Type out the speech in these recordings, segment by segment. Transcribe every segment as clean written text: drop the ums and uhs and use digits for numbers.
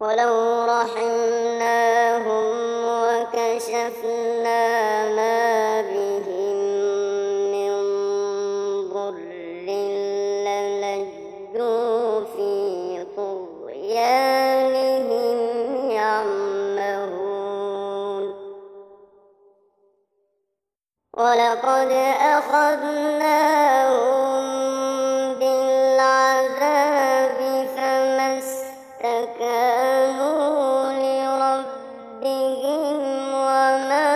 ولو رحمناهم وكشفنا ما بهم من ضر للجوا في طغيانهم يعمهون ولقد أخذناهم بالعذاب فما استكانوا لربهم وما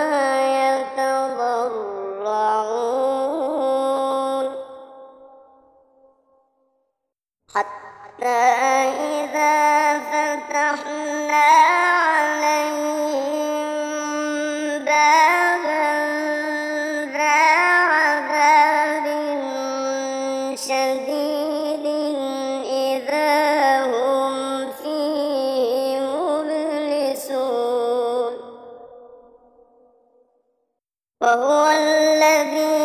يتضرعون حتى إذا فتحنا عليهم بابا ذا عذاب شديد إذا هم فيه مبلسون وهو الذي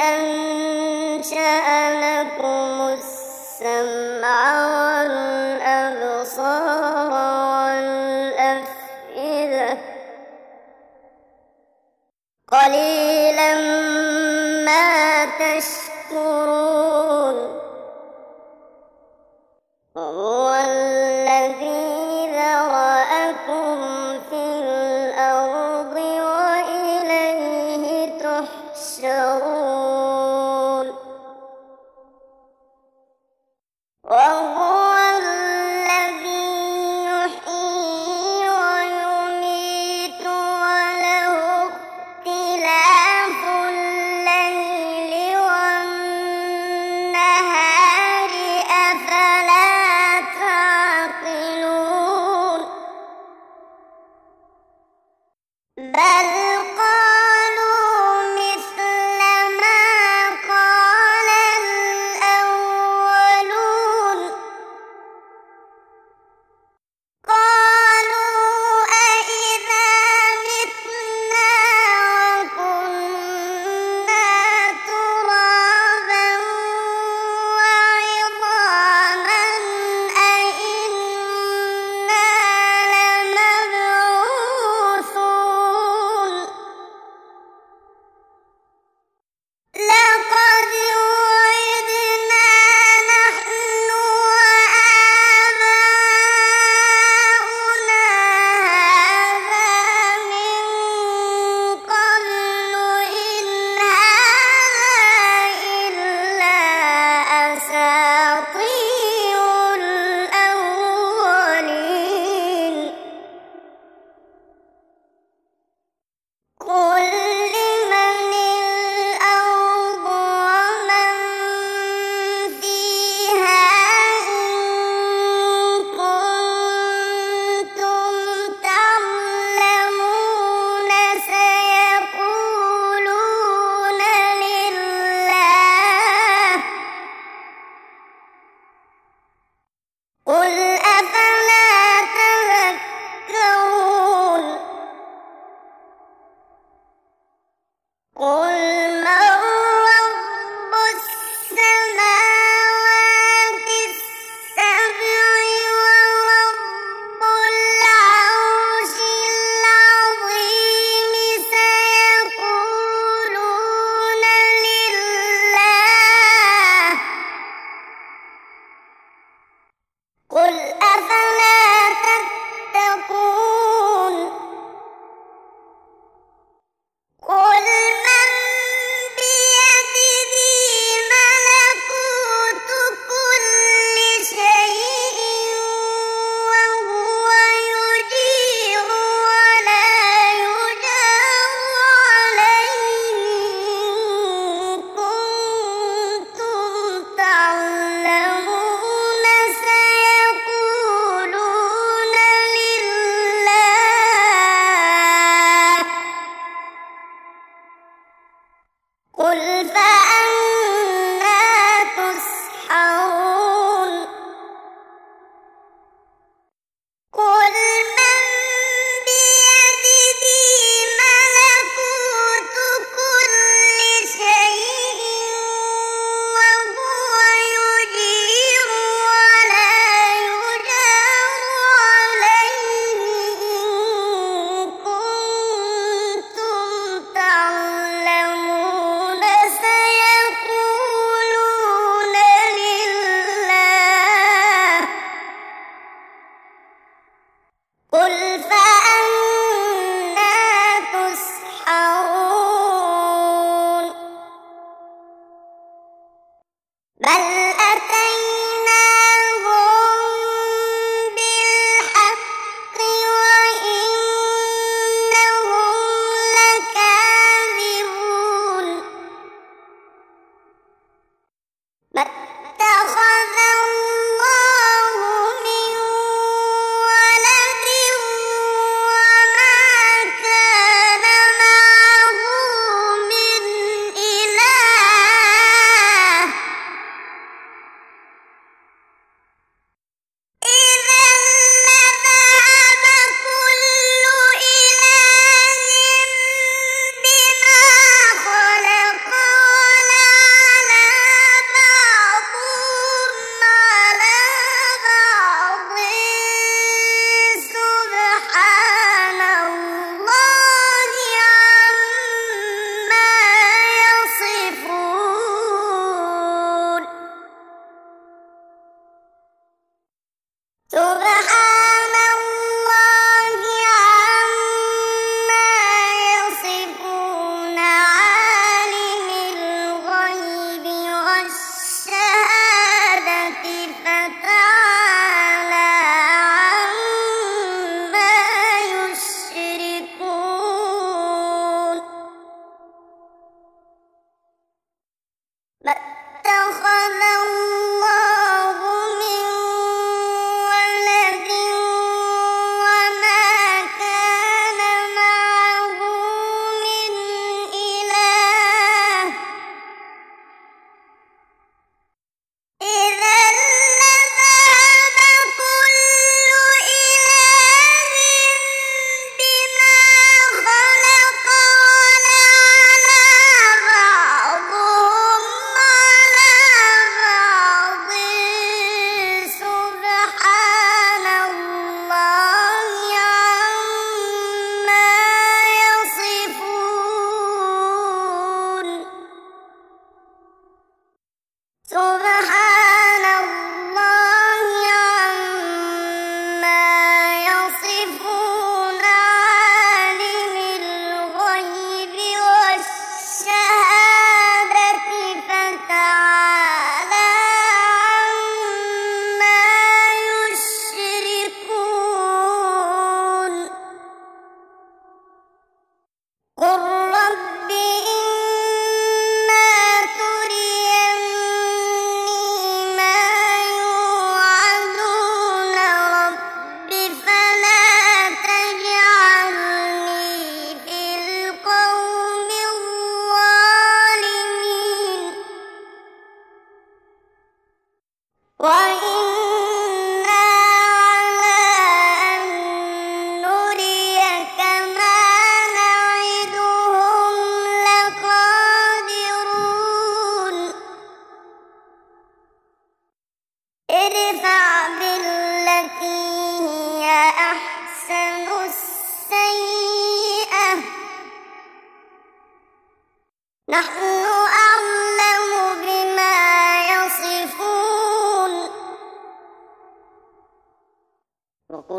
أنشأ لكم السمع والأبصار والأفئدة قليلا ما تشكرون وهو الذي ذرأكم في الأرض وإليه تحشرون وهو الذي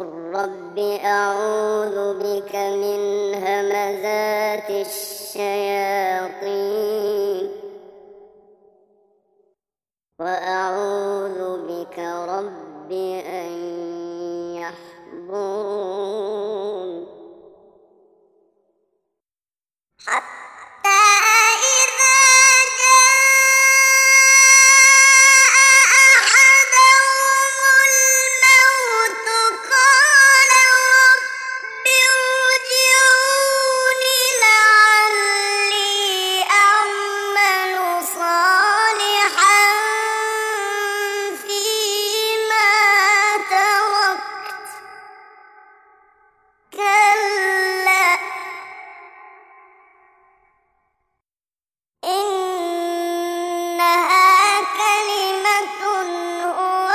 قل رب أعوذ بك من همزات الشياطين وأعوذ بك رب أن يحضرون حتى إذا جاء أحدهم الموت قال رب ارجعون لعلي أعمل صالحا فيما تركت كلا إنها كلمة هو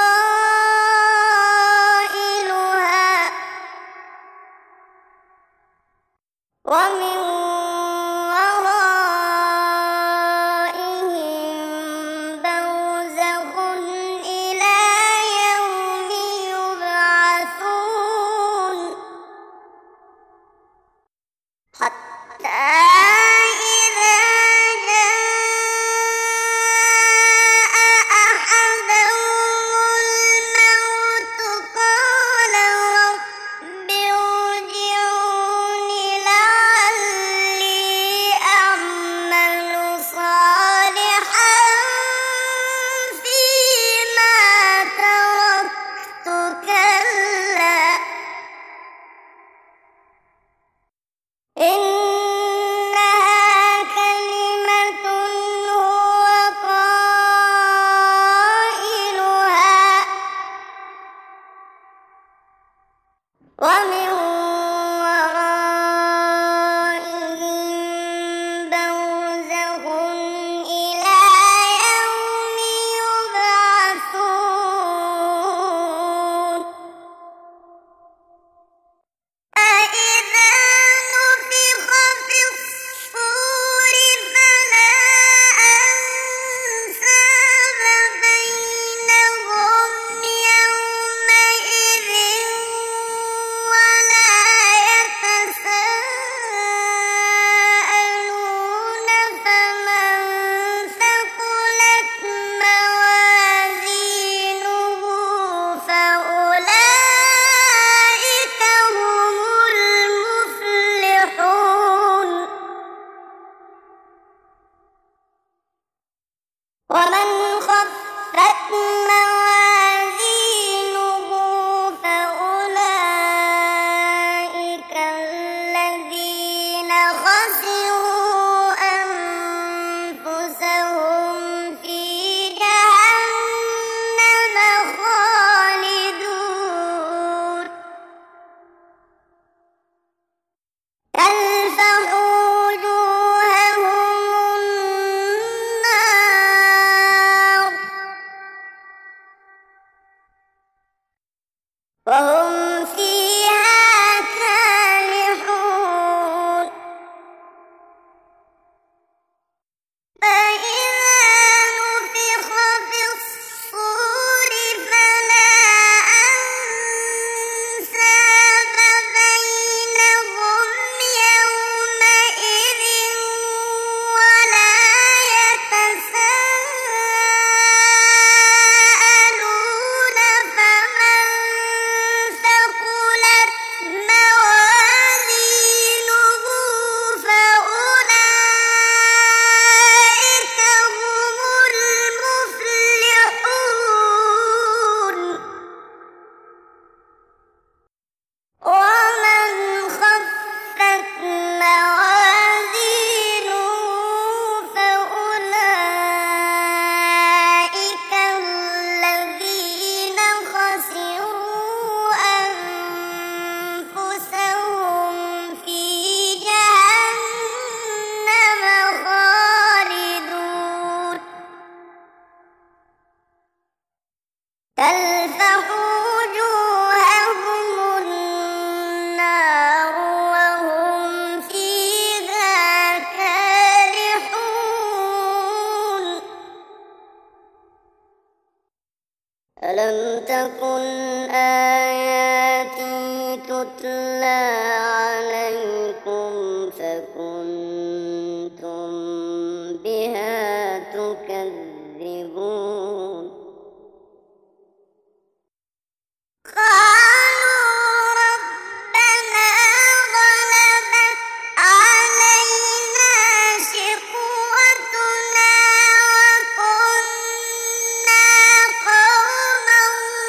قائلها ومن ورائهم برزخ إلى يوم يبعثون حتى إذا جاء أحدهم الموت قال رب ارجعون لعلي أعمل صالحا فيما تركت كلا إنها كلمة هو قائلها ومن ورائهم برزخ إلى يوم يبعثون فإذا نفخ في الصور فلا أنساب بينهم يومئذ ولا يتساءلون فمن ثقلت موازينه فأولئك هم المفلحون ومن خفت موازينه فأولئك الذين خسروا أنفسهم في جهنم خالدون تلفح وجوههم النار وهم فيها كالحون فإذا نفخ في الصور فلا أنساب بينهم يومئذ ولا يتساءلون فمن ثقلت موازينه فأولئك هم المفلحون ومن خفت موازينه فأولئك الذين خسروا أنفسهم في جهنم خالدون تلفح وجوههم النار وهم فيها كالحون ألم تكن آياتي تتلى عليكم فكنتم بها تكذبون قالوا ربنا غلبت علينا شقوتنا وكنا قوما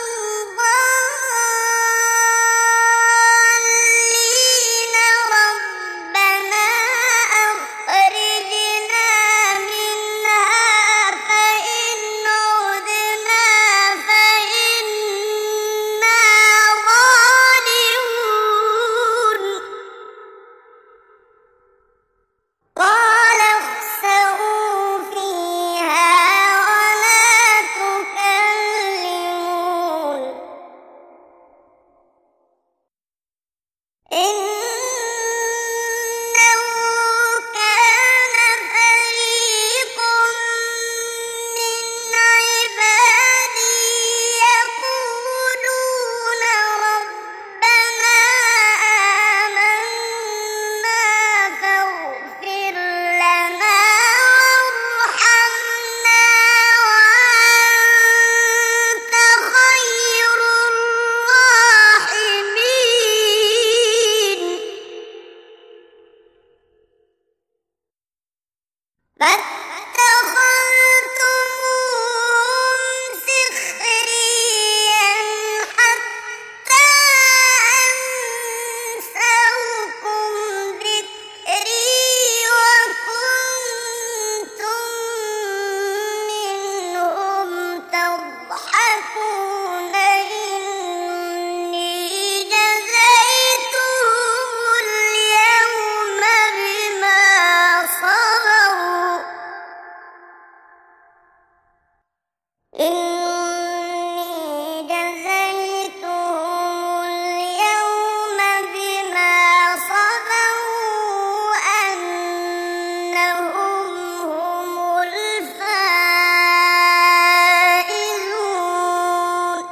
ضالين ربنا أخرجنا منها فإن عدنا فإنا ظالمون قال اخسئوا فيها ولا تكلمون إنه كان فريق من عبادي يقولون ربنا آمنا فاغفر لنا وارحمنا وأنت خير الراحمين فاتخذتموهم سخريا حتى أنسوكم ذكري وكنتم منهم تضحكون إني جزيتهم اليوم بما صبروا إني جزيتهم اليوم بما صبروا أنهم هم الفائزون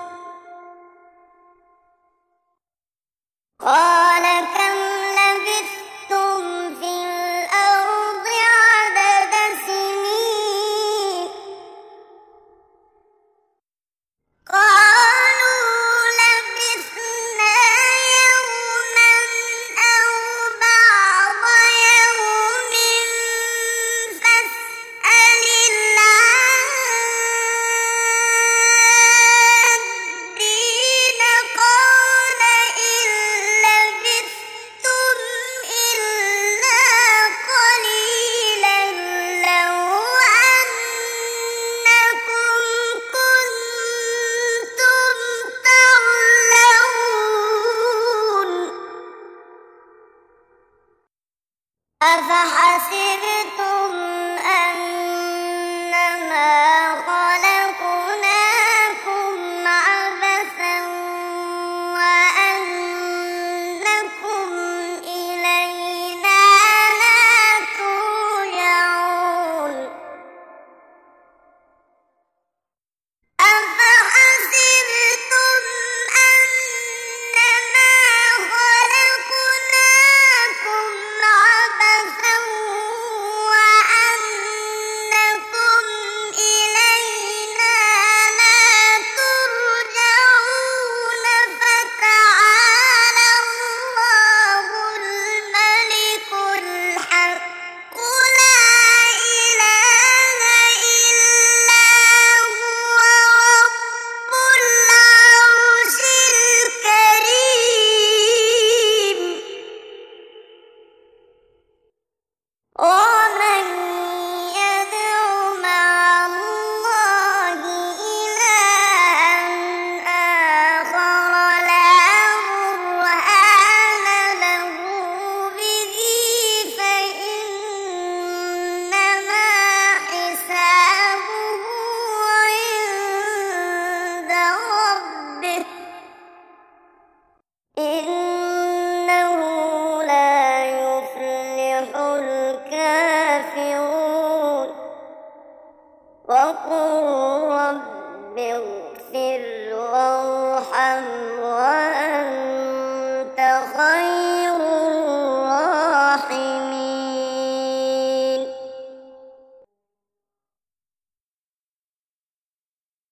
قال كم لبثتم في الأرض عدد سنين قالوا لبثنا يوما أو بعض يوم فاسأل العادين قال إن لبثتم إلا قليلا لو أنكم كنتم تعلمون أفحسبتم أنما خلقناكم عبثا وأنكم إلينا لا ترجعون أفحسبتم أنما خلقناكم عبثا وأنكم إلينا لا ترجعون فتعالى الله الملك الحق لا إله إلا هو رب العرش الكريم ومن يدع مع الله إلها آخر لا برهان له به فإنما حسابه عند ربه إن